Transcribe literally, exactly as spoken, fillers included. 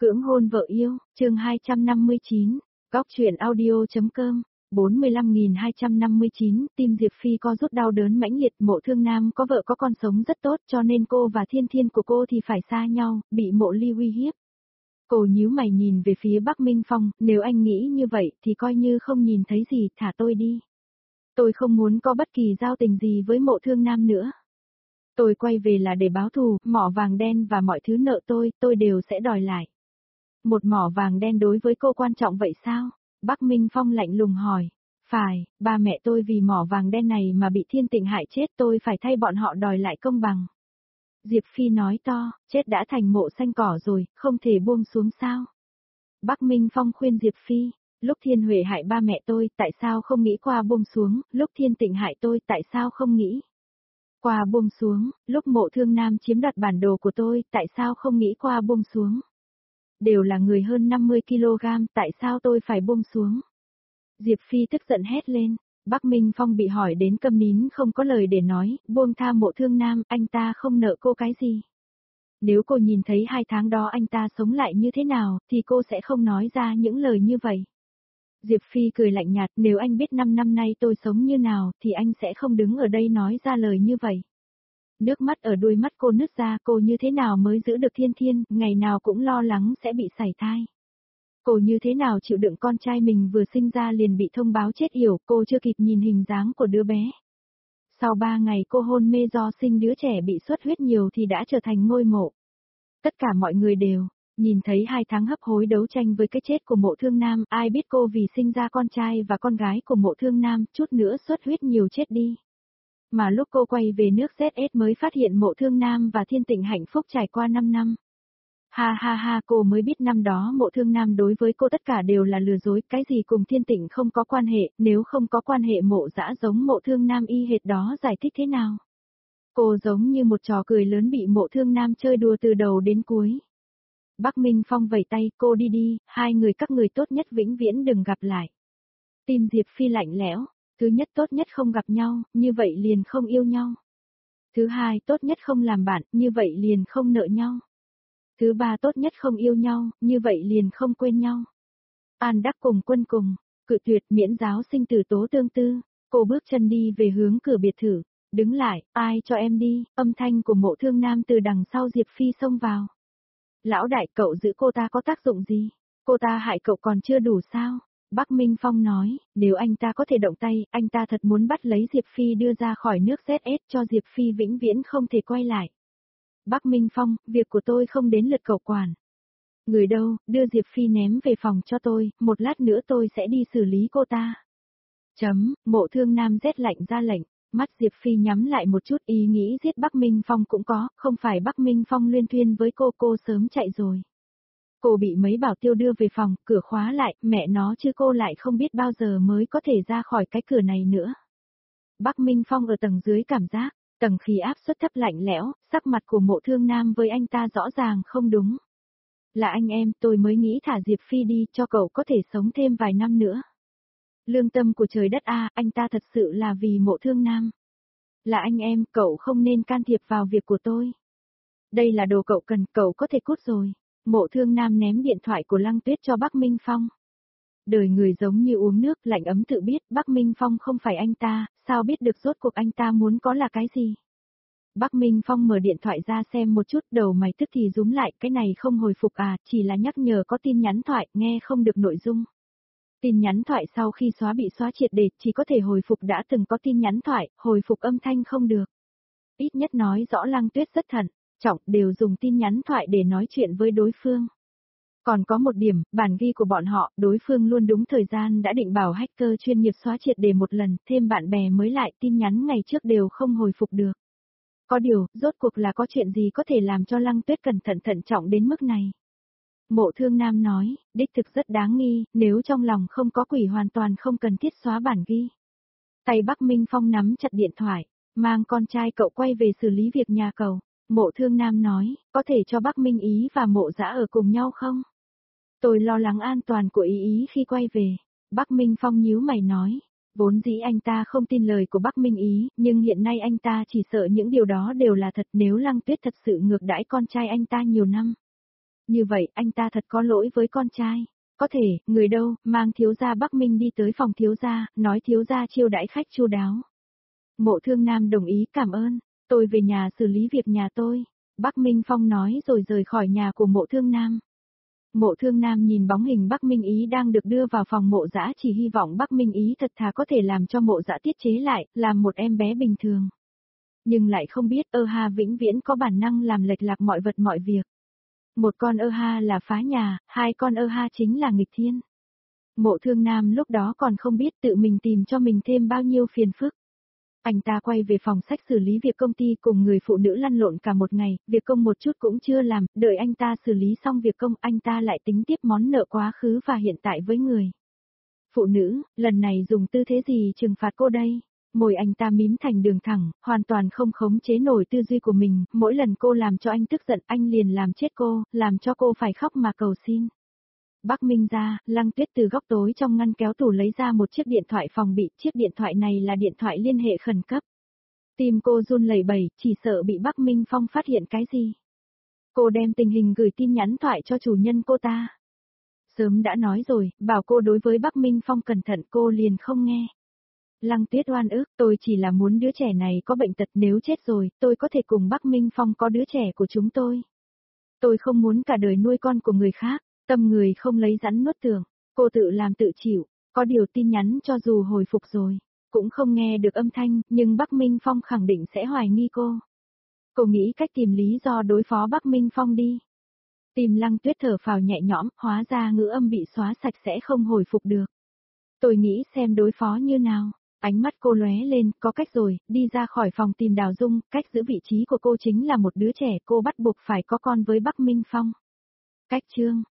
Cưỡng hôn vợ yêu, chương hai trăm năm mươi chín, góc truyện audio.com, bốn mươi lăm nghìn hai trăm năm mươi chín, tim Diệp Phi co rút đau đớn mãnh liệt, Mộ Thương Nam có vợ có con sống rất tốt cho nên cô và thiên thiên của cô thì phải xa nhau, bị Mộ Ly uy hiếp. Cô nhíu mày nhìn về phía Bắc Minh Phong, nếu anh nghĩ như vậy thì coi như không nhìn thấy gì, thả tôi đi. Tôi không muốn có bất kỳ giao tình gì với Mộ Thương Nam nữa. Tôi quay về là để báo thù, mỏ vàng đen và mọi thứ nợ tôi, tôi đều sẽ đòi lại. Một mỏ vàng đen đối với cô quan trọng vậy sao? Bắc Minh Phong lạnh lùng hỏi. Phải, ba mẹ tôi vì mỏ vàng đen này mà bị Thiên Tịnh hại chết, tôi phải thay bọn họ đòi lại công bằng. Diệp Phi nói to, chết đã thành mộ xanh cỏ rồi, không thể buông xuống sao? Bắc Minh Phong khuyên Diệp Phi, lúc Thiên Huệ hại ba mẹ tôi, tại sao không nghĩ qua buông xuống, lúc Thiên Tịnh hại tôi, tại sao không nghĩ qua buông xuống, lúc Mộ Thương Nam chiếm đoạt bản đồ của tôi, tại sao không nghĩ qua buông xuống? Đều là người hơn năm mươi ki lô gam, tại sao tôi phải buông xuống? Diệp Phi tức giận hét lên, Bắc Minh Phong bị hỏi đến câm nín không có lời để nói, buông tha Mộ Thương Nam, anh ta không nợ cô cái gì. Nếu cô nhìn thấy hai tháng đó anh ta sống lại như thế nào, thì cô sẽ không nói ra những lời như vậy. Diệp Phi cười lạnh nhạt, nếu anh biết năm năm nay tôi sống như nào, thì anh sẽ không đứng ở đây nói ra lời như vậy. Nước mắt ở đuôi mắt cô nứt ra, cô như thế nào mới giữ được Thiên Thiên, ngày nào cũng lo lắng sẽ bị sảy thai. Cô như thế nào chịu đựng con trai mình vừa sinh ra liền bị thông báo chết yểu, cô chưa kịp nhìn hình dáng của đứa bé. Sau ba ngày cô hôn mê do sinh đứa trẻ bị xuất huyết nhiều thì đã trở thành ngôi mộ. Tất cả mọi người đều nhìn thấy hai tháng hấp hối đấu tranh với cái chết của Mộ Thương Nam, ai biết cô vì sinh ra con trai và con gái của Mộ Thương Nam, chút nữa xuất huyết nhiều chết đi. Mà lúc cô quay về nước Z S mới phát hiện Mộ Thương Nam và Thiên Tịnh hạnh phúc trải qua năm năm. Ha ha ha, cô mới biết năm đó Mộ Thương Nam đối với cô tất cả đều là lừa dối, cái gì cùng Thiên Tịnh không có quan hệ, nếu không có quan hệ Mộ Dã giống Mộ Thương Nam y hệt đó giải thích thế nào? Cô giống như một trò cười lớn bị Mộ Thương Nam chơi đùa từ đầu đến cuối. Bắc Minh Phong vẩy tay, cô đi đi, hai người các người tốt nhất vĩnh viễn đừng gặp lại. Tim Diệp Phi lạnh lẽo, thứ nhất tốt nhất không gặp nhau, như vậy liền không yêu nhau. Thứ hai tốt nhất không làm bạn, như vậy liền không nợ nhau. Thứ ba tốt nhất không yêu nhau, như vậy liền không quên nhau. An Đắc cùng Quân cùng, cự tuyệt miễn giáo sinh tử tố tương tư, cô bước chân đi về hướng cửa biệt thự, đứng lại, ai cho em đi, âm thanh của Mộ Thương Nam từ đằng sau Diệp Phi xông vào. Lão đại, cậu giữ cô ta có tác dụng gì? Cô ta hại cậu còn chưa đủ sao? Bắc Minh Phong nói, nếu anh ta có thể động tay, anh ta thật muốn bắt lấy Diệp Phi đưa ra khỏi nước Z S cho Diệp Phi vĩnh viễn không thể quay lại. Bắc Minh Phong, việc của tôi không đến lượt cậu quản. Người đâu, đưa Diệp Phi ném về phòng cho tôi, một lát nữa tôi sẽ đi xử lý cô ta. Chấm, Mộ Thương Nam rét lạnh ra lệnh, mắt Diệp Phi nhắm lại một chút, ý nghĩ giết Bắc Minh Phong cũng có, không phải Bắc Minh Phong luyên thuyên với cô, cô sớm chạy rồi. Cô bị mấy bảo tiêu đưa về phòng, cửa khóa lại, mẹ nó chứ cô lại không biết bao giờ mới có thể ra khỏi cái cửa này nữa. Bắc Minh Phong ở tầng dưới cảm giác, tầng khí áp suất thấp lạnh lẽo, sắc mặt của Mộ Thương Nam với anh ta rõ ràng không đúng. Là anh em, tôi mới nghĩ thả Diệp Phi đi cho cậu có thể sống thêm vài năm nữa. Lương tâm của trời đất a, anh ta thật sự là vì Mộ Thương Nam. Là anh em, cậu không nên can thiệp vào việc của tôi. Đây là đồ cậu cần, cậu có thể cút rồi. Mộ Thương Nam ném điện thoại của Lăng Tuyết cho Bắc Minh Phong. Đời người giống như uống nước, lạnh ấm tự biết, Bắc Minh Phong không phải anh ta, sao biết được rốt cuộc anh ta muốn có là cái gì. Bắc Minh Phong mở điện thoại ra xem một chút, đầu mày tức thì rúm lại, cái này không hồi phục à, chỉ là nhắc nhở có tin nhắn thoại, nghe không được nội dung. Tin nhắn thoại sau khi xóa bị xóa triệt để, chỉ có thể hồi phục đã từng có tin nhắn thoại, hồi phục âm thanh không được. Ít nhất nói rõ Lăng Tuyết rất thận trọng, đều dùng tin nhắn thoại để nói chuyện với đối phương. Còn có một điểm, bản ghi của bọn họ, đối phương luôn đúng thời gian đã định bảo hacker chuyên nghiệp xóa triệt để một lần, thêm bạn bè mới lại, tin nhắn ngày trước đều không hồi phục được. Có điều, rốt cuộc là có chuyện gì có thể làm cho Lăng Tuyết cẩn thận thận trọng đến mức này. Mộ Thương Nam nói, đích thực rất đáng nghi, nếu trong lòng không có quỷ hoàn toàn không cần thiết xóa bản ghi. Tay Bắc Minh Phong nắm chặt điện thoại, mang con trai cậu quay về xử lý việc nhà cậu. Mộ Thương Nam nói, có thể cho Bắc Minh Ý và Mộ Dã ở cùng nhau không? Tôi lo lắng an toàn của Ý Ý khi quay về. Bắc Minh Phong nhíu mày nói, vốn dĩ anh ta không tin lời của Bắc Minh Ý, nhưng hiện nay anh ta chỉ sợ những điều đó đều là thật nếu Lăng Tuyết thật sự ngược đãi con trai anh ta nhiều năm. Như vậy anh ta thật có lỗi với con trai. Có thể, người đâu, mang thiếu gia Bắc Minh đi tới phòng thiếu gia, nói thiếu gia chiêu đãi khách chu đáo. Mộ Thương Nam đồng ý, cảm ơn, tôi về nhà xử lý việc nhà tôi. Bắc Minh Phong nói rồi rời khỏi nhà của Mộ Thương Nam. Mộ Thương Nam nhìn bóng hình Bắc Minh Ý đang được đưa vào phòng Mộ Dã, chỉ hy vọng Bắc Minh Ý thật thà có thể làm cho Mộ Dã tiết chế lại, làm một em bé bình thường. Nhưng lại không biết ơ ha vĩnh viễn có bản năng làm lệch lạc mọi vật mọi việc. Một con ơ ha là phá nhà, hai con ơ ha chính là nghịch thiên. Mộ Thương Nam lúc đó còn không biết tự mình tìm cho mình thêm bao nhiêu phiền phức. Anh ta quay về phòng sách xử lý việc công ty cùng người phụ nữ lăn lộn cả một ngày, việc công một chút cũng chưa làm, đợi anh ta xử lý xong việc công anh ta lại tính tiếp món nợ quá khứ và hiện tại với người. Phụ nữ, lần này dùng tư thế gì trừng phạt cô đây? Môi anh ta mím thành đường thẳng, hoàn toàn không khống chế nổi tư duy của mình, mỗi lần cô làm cho anh tức giận anh liền làm chết cô, làm cho cô phải khóc mà cầu xin. Bắc Minh ra, Lăng Tuyết từ góc tối trong ngăn kéo tủ lấy ra một chiếc điện thoại phòng bị, chiếc điện thoại này là điện thoại liên hệ khẩn cấp. Tim cô run lẩy bẩy, chỉ sợ bị Bắc Minh Phong phát hiện cái gì. Cô đem tình hình gửi tin nhắn thoại cho chủ nhân cô ta. Sớm đã nói rồi, bảo cô đối với Bắc Minh Phong cẩn thận, cô liền không nghe. Lăng Tuyết oan ức, tôi chỉ là muốn đứa trẻ này có bệnh tật, nếu chết rồi, tôi có thể cùng Bắc Minh Phong có đứa trẻ của chúng tôi. Tôi không muốn cả đời nuôi con của người khác, tâm người không lấy rắn nuốt tưởng, cô tự làm tự chịu, có điều tin nhắn cho dù hồi phục rồi, cũng không nghe được âm thanh, nhưng Bắc Minh Phong khẳng định sẽ hoài nghi cô. Cô nghĩ cách tìm lý do đối phó Bắc Minh Phong đi. Tìm Lăng Tuyết thở phào nhẹ nhõm, hóa ra ngữ âm bị xóa sạch sẽ không hồi phục được. Tôi nghĩ xem đối phó như nào. Ánh mắt cô lóe lên, có cách rồi, đi ra khỏi phòng tìm Đào Dung, cách giữ vị trí của cô chính là một đứa trẻ, cô bắt buộc phải có con với Bắc Minh Phong. Cách chương